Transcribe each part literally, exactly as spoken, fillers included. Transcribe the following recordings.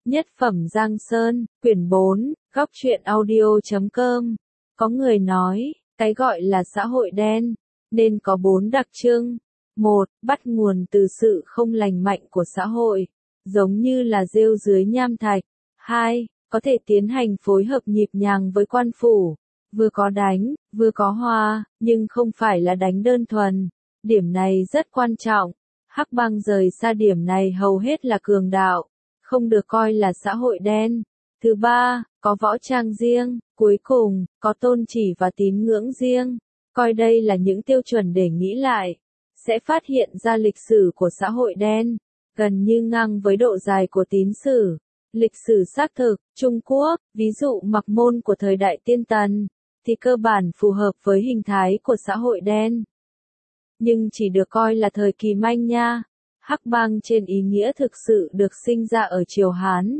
Nhất phẩm Giang Sơn, quyển bốn, góc truyện audio chấm com. Có người nói, cái gọi là xã hội đen, nên có bốn đặc trưng. Một, bắt nguồn từ sự không lành mạnh của xã hội, giống như là rêu dưới nham thạch. Hai, có thể tiến hành phối hợp nhịp nhàng với quan phủ, vừa có đánh, vừa có hòa, nhưng không phải là đánh đơn thuần. Điểm này rất quan trọng. Hắc bang rời xa điểm này hầu hết là cường đạo, không được coi là xã hội đen. Thứ ba, có võ trang riêng. Cuối cùng, có tôn chỉ và tín ngưỡng riêng. Coi đây là những tiêu chuẩn để nghĩ lại, sẽ phát hiện ra lịch sử của xã hội đen, gần như ngang với độ dài của tín sử. Lịch sử xác thực, Trung Quốc, ví dụ Mặc Môn của thời đại Tiên Tần, thì cơ bản phù hợp với hình thái của xã hội đen. Nhưng chỉ được coi là thời kỳ manh nha. Hắc bang trên ý nghĩa thực sự được sinh ra ở triều Hán.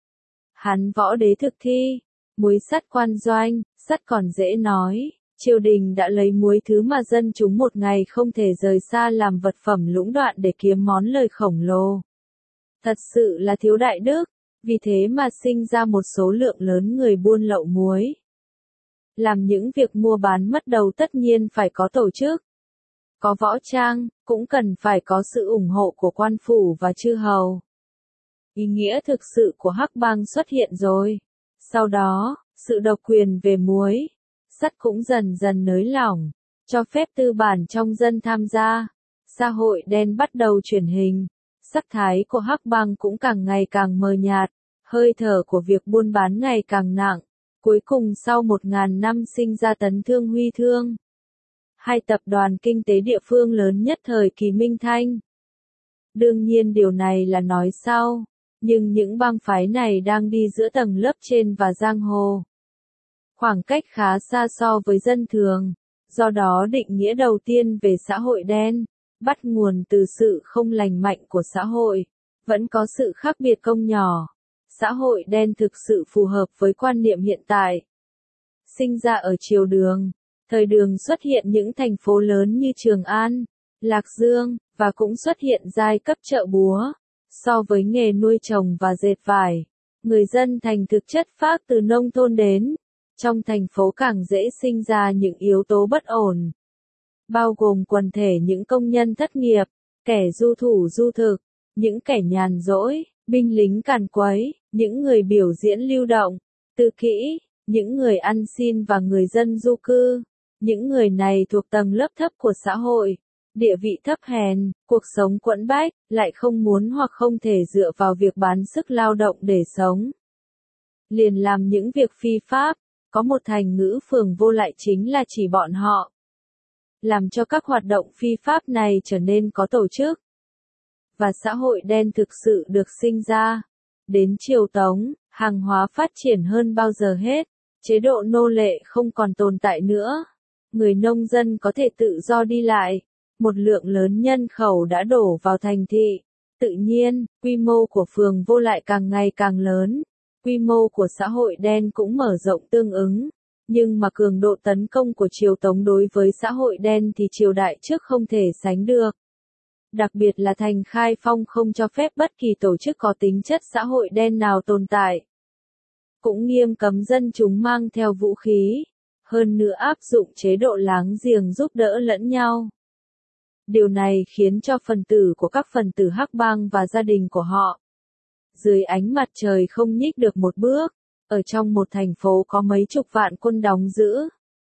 Hán võ đế thực thi, muối sắt quan doanh, sắt còn dễ nói. Triều đình đã lấy muối thứ mà dân chúng một ngày không thể rời xa làm vật phẩm lũng đoạn để kiếm món lời khổng lồ. Thật sự là thiếu đại đức, vì thế mà sinh ra một số lượng lớn người buôn lậu muối. Làm những việc mua bán mất đầu tất nhiên phải có tổ chức, có võ trang, cũng cần phải có sự ủng hộ của quan phủ và chư hầu. Ý nghĩa thực sự của hắc bang xuất hiện rồi. Sau đó, sự độc quyền về muối, sắt cũng dần dần nới lỏng, cho phép tư bản trong dân tham gia. Xã hội đen bắt đầu chuyển hình, sắc thái của hắc bang cũng càng ngày càng mờ nhạt, hơi thở của việc buôn bán ngày càng nặng. Cuối cùng sau một ngàn năm sinh ra Tấn Thương Huy Thương, hai tập đoàn kinh tế địa phương lớn nhất thời kỳ Minh Thanh. Đương nhiên điều này là nói sau, nhưng những bang phái này đang đi giữa tầng lớp trên và giang hồ. Khoảng cách khá xa so với dân thường, do đó định nghĩa đầu tiên về xã hội đen, bắt nguồn từ sự không lành mạnh của xã hội, vẫn có sự khác biệt không nhỏ. Xã hội đen thực sự phù hợp với quan niệm hiện tại. Sinh ra ở triều Đường, thời Đường xuất hiện những thành phố lớn như Trường An, Lạc Dương, và cũng xuất hiện giai cấp chợ búa. So với nghề nuôi trồng và dệt vải, người dân thành thực chất phát từ nông thôn đến. Trong thành phố càng dễ sinh ra những yếu tố bất ổn, bao gồm quần thể những công nhân thất nghiệp, kẻ du thủ du thực, những kẻ nhàn rỗi, binh lính càn quấy, những người biểu diễn lưu động, tự kỷ, những người ăn xin và người dân du cư. Những người này thuộc tầng lớp thấp của xã hội, địa vị thấp hèn, cuộc sống quẫn bách, lại không muốn hoặc không thể dựa vào việc bán sức lao động để sống. Liền làm những việc phi pháp, có một thành ngữ phường vô lại chính là chỉ bọn họ. Làm cho các hoạt động phi pháp này trở nên có tổ chức. Và xã hội đen thực sự được sinh ra. Đến triều Tống, hàng hóa phát triển hơn bao giờ hết, chế độ nô lệ không còn tồn tại nữa. Người nông dân có thể tự do đi lại, một lượng lớn nhân khẩu đã đổ vào thành thị. Tự nhiên, quy mô của phường vô lại càng ngày càng lớn, quy mô của xã hội đen cũng mở rộng tương ứng. Nhưng mà cường độ tấn công của triều Tống đối với xã hội đen thì triều đại trước không thể sánh được. Đặc biệt là thành Khai Phong không cho phép bất kỳ tổ chức có tính chất xã hội đen nào tồn tại. Cũng nghiêm cấm dân chúng mang theo vũ khí, hơn nữa áp dụng chế độ láng giềng giúp đỡ lẫn nhau. Điều này khiến cho phần tử của các phần tử hắc bang và gia đình của họ, dưới ánh mặt trời không nhích được một bước, ở trong một thành phố có mấy chục vạn quân đóng giữ.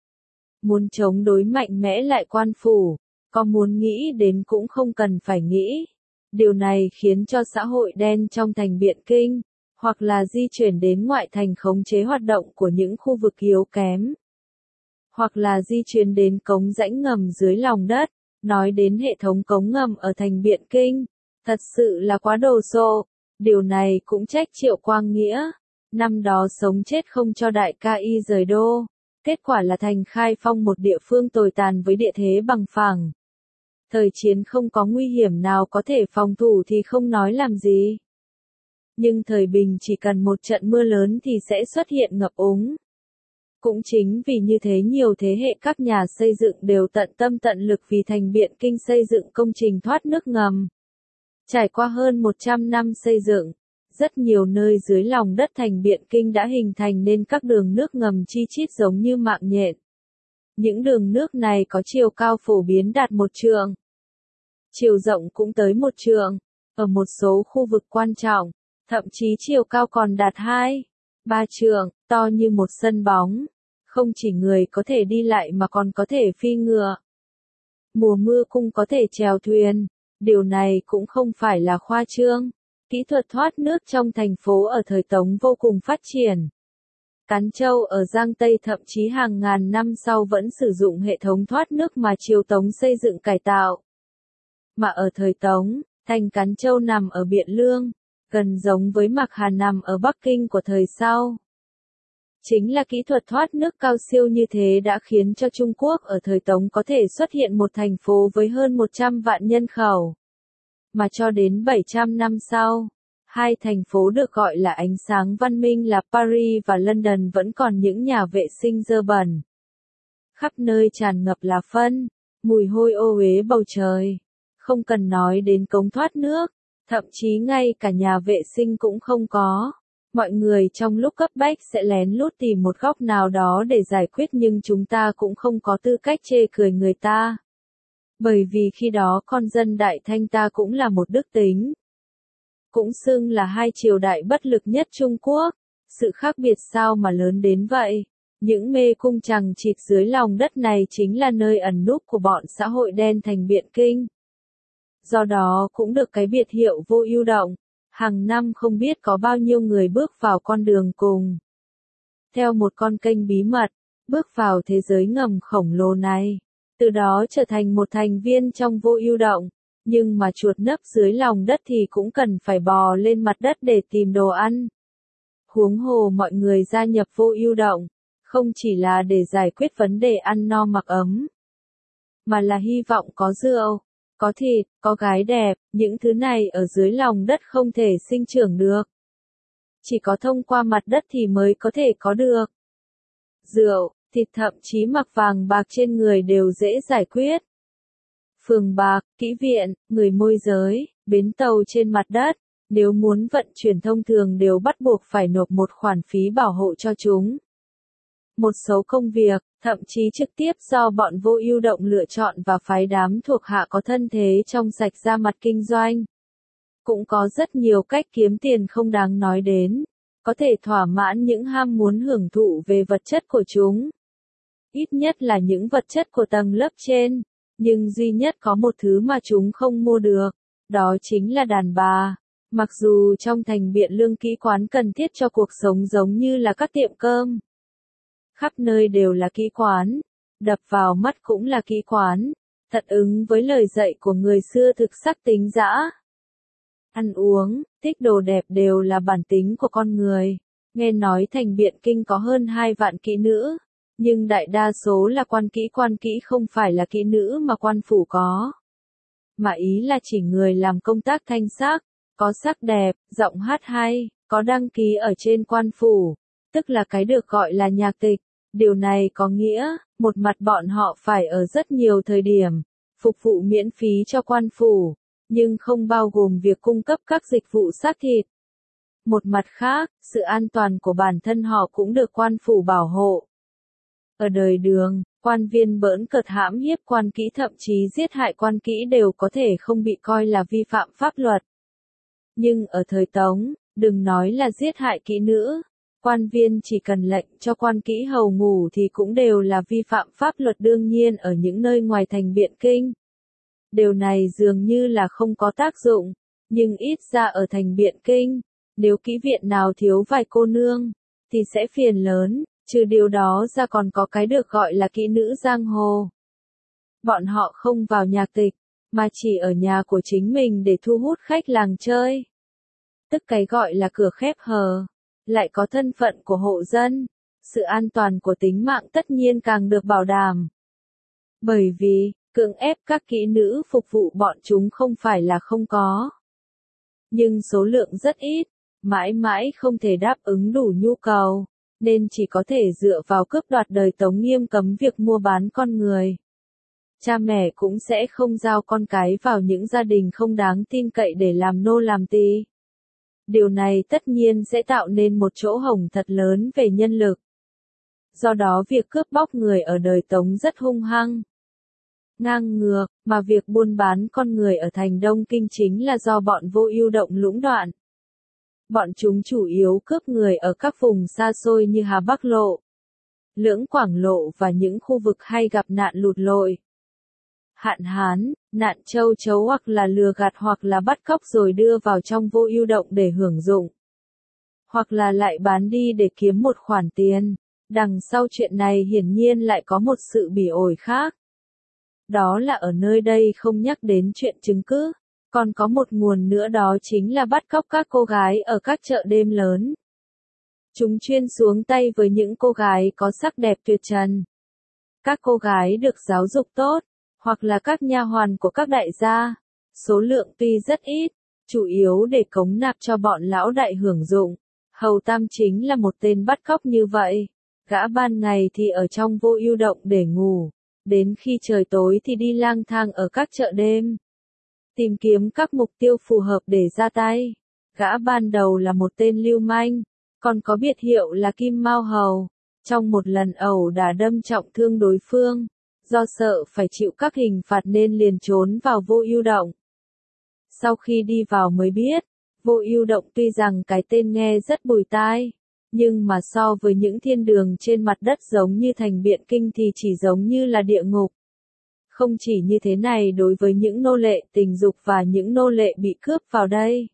Muốn chống đối mạnh mẽ lại quan phủ, có muốn nghĩ đến cũng không cần phải nghĩ. Điều này khiến cho xã hội đen trong thành Biện Kinh, hoặc là di chuyển đến ngoại thành khống chế hoạt động của những khu vực yếu kém, hoặc là di chuyển đến cống rãnh ngầm dưới lòng đất. Nói đến hệ thống cống ngầm ở thành Biện Kinh, thật sự là quá đồ sộ. Điều này cũng trách Triệu Quang Nghĩa, năm đó sống chết không cho đại ca y rời đô. Kết quả là thành Khai Phong một địa phương tồi tàn với địa thế bằng phẳng. Thời chiến không có nguy hiểm nào có thể phòng thủ thì không nói làm gì. Nhưng thời bình chỉ cần một trận mưa lớn thì sẽ xuất hiện ngập úng. Cũng chính vì như thế nhiều thế hệ các nhà xây dựng đều tận tâm tận lực vì thành Biện Kinh xây dựng công trình thoát nước ngầm. Trải qua hơn một trăm năm xây dựng, Rất nhiều nơi dưới lòng đất thành Biện Kinh đã hình thành nên các đường nước ngầm chi chít giống như mạng nhện. Những đường nước này có chiều cao phổ biến đạt một trượng. Chiều rộng cũng tới một trượng. Ở một số khu vực quan trọng, thậm chí chiều cao còn đạt hai, ba trượng, to như một sân bóng. Không chỉ người có thể đi lại mà còn có thể phi ngựa. Mùa mưa cũng có thể chèo thuyền. Điều này cũng không phải là khoa trương. Kỹ thuật thoát nước trong thành phố ở thời Tống vô cùng phát triển. Cán Châu ở Giang Tây thậm chí hàng ngàn năm sau vẫn sử dụng hệ thống thoát nước mà triều Tống xây dựng cải tạo. Mà ở thời Tống, thành Cán Châu nằm ở Biện Lương, gần giống với Mạc Hà nằm ở Bắc Kinh của thời sau. Chính là kỹ thuật thoát nước cao siêu như thế đã khiến cho Trung Quốc ở thời Tống có thể xuất hiện một thành phố với hơn một trăm vạn nhân khẩu. Mà cho đến bảy trăm năm sau, hai thành phố được gọi là ánh sáng văn minh là Paris và London vẫn còn những nhà vệ sinh dơ bẩn. Khắp nơi tràn ngập là phân, mùi hôi ô uế bầu trời. Không cần nói đến cống thoát nước, thậm chí ngay cả nhà vệ sinh cũng không có. Mọi người trong lúc cấp bách sẽ lén lút tìm một góc nào đó để giải quyết nhưng chúng ta cũng không có tư cách chê cười người ta. Bởi vì khi đó con dân Đại Thanh ta cũng là một đức tính. Cũng xưng là hai triều đại bất lực nhất Trung Quốc. Sự khác biệt sao mà lớn đến vậy? Những mê cung chằng chịt dưới lòng đất này chính là nơi ẩn núp của bọn xã hội đen thành Biện Kinh. Do đó cũng được cái biệt hiệu Vô Ưu Động. Hàng năm không biết có bao nhiêu người bước vào con đường cùng. Theo một con kênh bí mật, bước vào thế giới ngầm khổng lồ này. Từ đó trở thành một thành viên trong Vô Ưu Động. Nhưng mà chuột nấp dưới lòng đất thì cũng cần phải bò lên mặt đất để tìm đồ ăn. Huống hồ mọi người gia nhập Vô Ưu Động, không chỉ là để giải quyết vấn đề ăn no mặc ấm, mà là hy vọng có rượu, có thịt, có gái đẹp, những thứ này ở dưới lòng đất không thể sinh trưởng được. Chỉ có thông qua mặt đất thì mới có thể có được. Rượu, thịt thậm chí mặc vàng bạc trên người đều dễ giải quyết. Phường bạc, kỹ viện, người môi giới, bến tàu trên mặt đất, nếu muốn vận chuyển thông thường đều bắt buộc phải nộp một khoản phí bảo hộ cho chúng. Một số công việc, thậm chí trực tiếp do bọn Vô Ưu Động lựa chọn và phái đám thuộc hạ có thân thế trong sạch ra mặt kinh doanh. Cũng có rất nhiều cách kiếm tiền không đáng nói đến, có thể thỏa mãn những ham muốn hưởng thụ về vật chất của chúng. Ít nhất là những vật chất của tầng lớp trên, nhưng duy nhất có một thứ mà chúng không mua được, đó chính là đàn bà. Mặc dù trong thành Biện Lương kỹ quán cần thiết cho cuộc sống giống như là các tiệm cơm. Khắp nơi đều là kỹ quán, đập vào mắt cũng là kỹ quán, thật ứng với lời dạy của người xưa thực sắc tính dã. Ăn uống, thích đồ đẹp đều là bản tính của con người. Nghe nói thành Biện Kinh có hơn hai vạn kỹ nữ, nhưng đại đa số là quan kỹ quan kỹ không phải là kỹ nữ mà quan phủ có. Mà ý là chỉ người làm công tác thanh sắc, có sắc đẹp, giọng hát hay, có đăng ký ở trên quan phủ, tức là cái được gọi là nhạc tịch. Điều này có nghĩa, một mặt bọn họ phải ở rất nhiều thời điểm, phục vụ miễn phí cho quan phủ, nhưng không bao gồm việc cung cấp các dịch vụ xác thịt. Một mặt khác, sự an toàn của bản thân họ cũng được quan phủ bảo hộ. Ở đời Đường, quan viên bỡn cợt hãm hiếp quan kỹ thậm chí giết hại quan kỹ đều có thể không bị coi là vi phạm pháp luật. Nhưng ở thời Tống, đừng nói là giết hại kỹ nữ, quan viên chỉ cần lệnh cho quan kỹ hầu ngủ thì cũng đều là vi phạm pháp luật đương nhiên ở những nơi ngoài thành Biện Kinh. Điều này dường như là không có tác dụng, nhưng ít ra ở thành Biện Kinh, nếu kỹ viện nào thiếu vài cô nương, thì sẽ phiền lớn, trừ điều đó ra còn có cái được gọi là kỹ nữ giang hồ. Bọn họ không vào nhạc tịch, mà chỉ ở nhà của chính mình để thu hút khách làng chơi. Tức cái gọi là cửa khép hờ, lại có thân phận của hộ dân, sự an toàn của tính mạng tất nhiên càng được bảo đảm. Bởi vì, cưỡng ép các kỹ nữ phục vụ bọn chúng không phải là không có. Nhưng số lượng rất ít, mãi mãi không thể đáp ứng đủ nhu cầu, nên chỉ có thể dựa vào cướp đoạt đời Tống nghiêm cấm việc mua bán con người. Cha mẹ cũng sẽ không giao con cái vào những gia đình không đáng tin cậy để làm nô làm tỳ. Điều này tất nhiên sẽ tạo nên một chỗ hổng thật lớn về nhân lực. Do đó việc cướp bóc người ở đời Tống rất hung hăng, ngang ngược, mà việc buôn bán con người ở thành Đông Kinh chính là do bọn Vô Ưu Động lũng đoạn. Bọn chúng chủ yếu cướp người ở các vùng xa xôi như Hà Bắc Lộ, Lưỡng Quảng Lộ và những khu vực hay gặp nạn lụt lội, hạn hán, nạn châu chấu, hoặc là lừa gạt hoặc là bắt cóc rồi đưa vào trong Vô Ưu Động để hưởng dụng, hoặc là lại bán đi để kiếm một khoản tiền. Đằng sau chuyện này hiển nhiên lại có một sự bỉ ổi khác. Đó là ở nơi đây không nhắc đến chuyện chứng cứ, còn có một nguồn nữa, đó chính là bắt cóc các cô gái ở các chợ đêm lớn. Chúng chuyên xuống tay với những cô gái có sắc đẹp tuyệt trần. Các cô gái được giáo dục tốt, hoặc là các nha hoàn của các đại gia, số lượng tuy rất ít, chủ yếu để cống nạp cho bọn lão đại hưởng dụng. Hầu Tam chính là một tên bắt cóc như vậy. Gã ban ngày thì ở trong Vô Ưu Động để ngủ, đến khi trời tối thì đi lang thang ở các chợ đêm, tìm kiếm các mục tiêu phù hợp để ra tay. Gã ban đầu là một tên lưu manh, còn có biệt hiệu là Kim Mao Hầu. Trong một lần ẩu đả đâm trọng thương đối phương, do sợ phải chịu các hình phạt nên liền trốn vào Vô Ưu Động. Sau khi đi vào mới biết, Vô Ưu Động tuy rằng cái tên nghe rất bùi tai, nhưng mà so với những thiên đường trên mặt đất giống như thành Biện Kinh thì chỉ giống như là địa ngục. Không chỉ như thế này, đối với những nô lệ tình dục và những nô lệ bị cướp vào đây,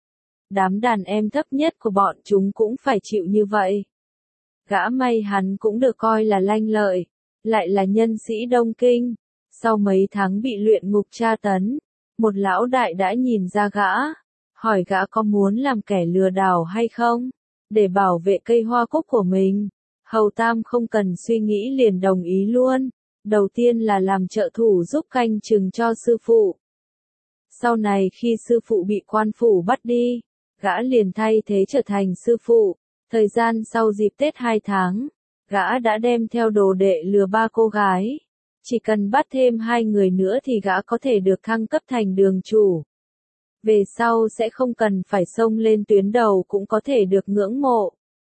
đám đàn em thấp nhất của bọn chúng cũng phải chịu như vậy. Gã may hắn cũng được coi là lanh lợi, lại là nhân sĩ Đông Kinh. Sau mấy tháng bị luyện ngục tra tấn, một lão đại đã nhìn ra gã, hỏi gã có muốn làm kẻ lừa đảo hay không, để bảo vệ cây hoa cúc của mình. Hầu Tam không cần suy nghĩ liền đồng ý luôn. Đầu tiên là làm trợ thủ giúp canh chừng cho sư phụ. Sau này khi sư phụ bị quan phủ bắt đi, gã liền thay thế trở thành sư phụ. Thời gian sau dịp Tết hai tháng, gã đã đem theo đồ đệ lừa ba cô gái. Chỉ cần bắt thêm hai người nữa thì gã có thể được thăng cấp thành đường chủ. Về sau sẽ không cần phải xông lên tuyến đầu cũng có thể được ngưỡng mộ.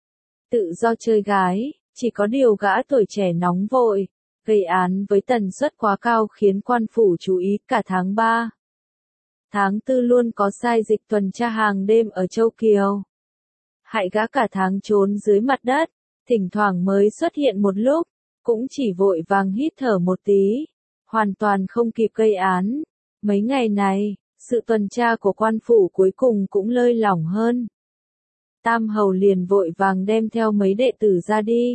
Tự do chơi gái, chỉ có điều gã tuổi trẻ nóng vội, gây án với tần suất quá cao khiến quan phủ chú ý. Cả tháng ba, tháng tư luôn có sai dịch tuần tra hàng đêm ở Châu Kiều. Hại gã cả tháng trốn dưới mặt đất, thỉnh thoảng mới xuất hiện một lúc, cũng chỉ vội vàng hít thở một tí, hoàn toàn không kịp gây án. Mấy ngày này, sự tuần tra của quan phủ cuối cùng cũng lơi lỏng hơn. Tam Hầu liền vội vàng đem theo mấy đệ tử ra đi,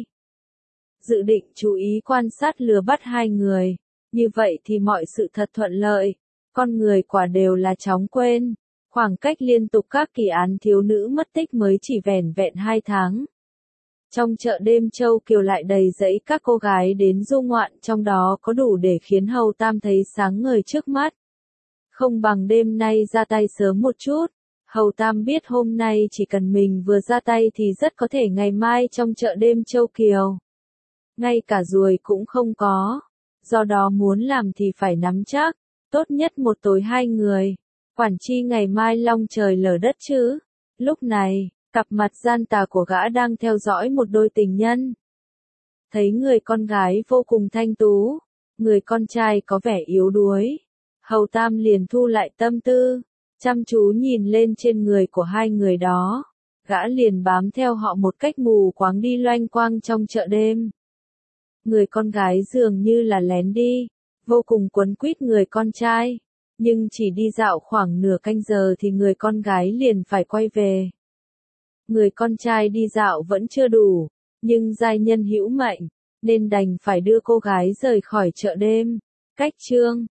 dự định chú ý quan sát lừa bắt hai người, như vậy thì mọi sự thật thuận lợi. Con người quả đều là chóng quên, khoảng cách liên tục các kỳ án thiếu nữ mất tích mới chỉ vẻn vẹn hai tháng. Trong chợ đêm Châu Kiều lại đầy rẫy các cô gái đến du ngoạn, trong đó có đủ để khiến Hầu Tam thấy sáng ngời trước mắt. Không bằng đêm nay ra tay sớm một chút. Hầu Tam biết hôm nay chỉ cần mình vừa ra tay thì rất có thể ngày mai trong chợ đêm Châu Kiều, ngay cả ruồi cũng không có. Do đó muốn làm thì phải nắm chắc, tốt nhất một tối hai người, quản chi ngày mai long trời lở đất chứ. Lúc này, cặp mặt gian tà của gã đang theo dõi một đôi tình nhân. Thấy người con gái vô cùng thanh tú, người con trai có vẻ yếu đuối, Hầu Tam liền thu lại tâm tư, chăm chú nhìn lên trên người của hai người đó. Gã liền bám theo họ một cách mù quáng đi loanh quang trong chợ đêm. Người con gái dường như là lén đi, vô cùng quấn quýt người con trai, nhưng chỉ đi dạo khoảng nửa canh giờ thì người con gái liền phải quay về. Người con trai đi dạo vẫn chưa đủ, nhưng giai nhân hữu mệnh, nên đành phải đưa cô gái rời khỏi chợ đêm. Cách chương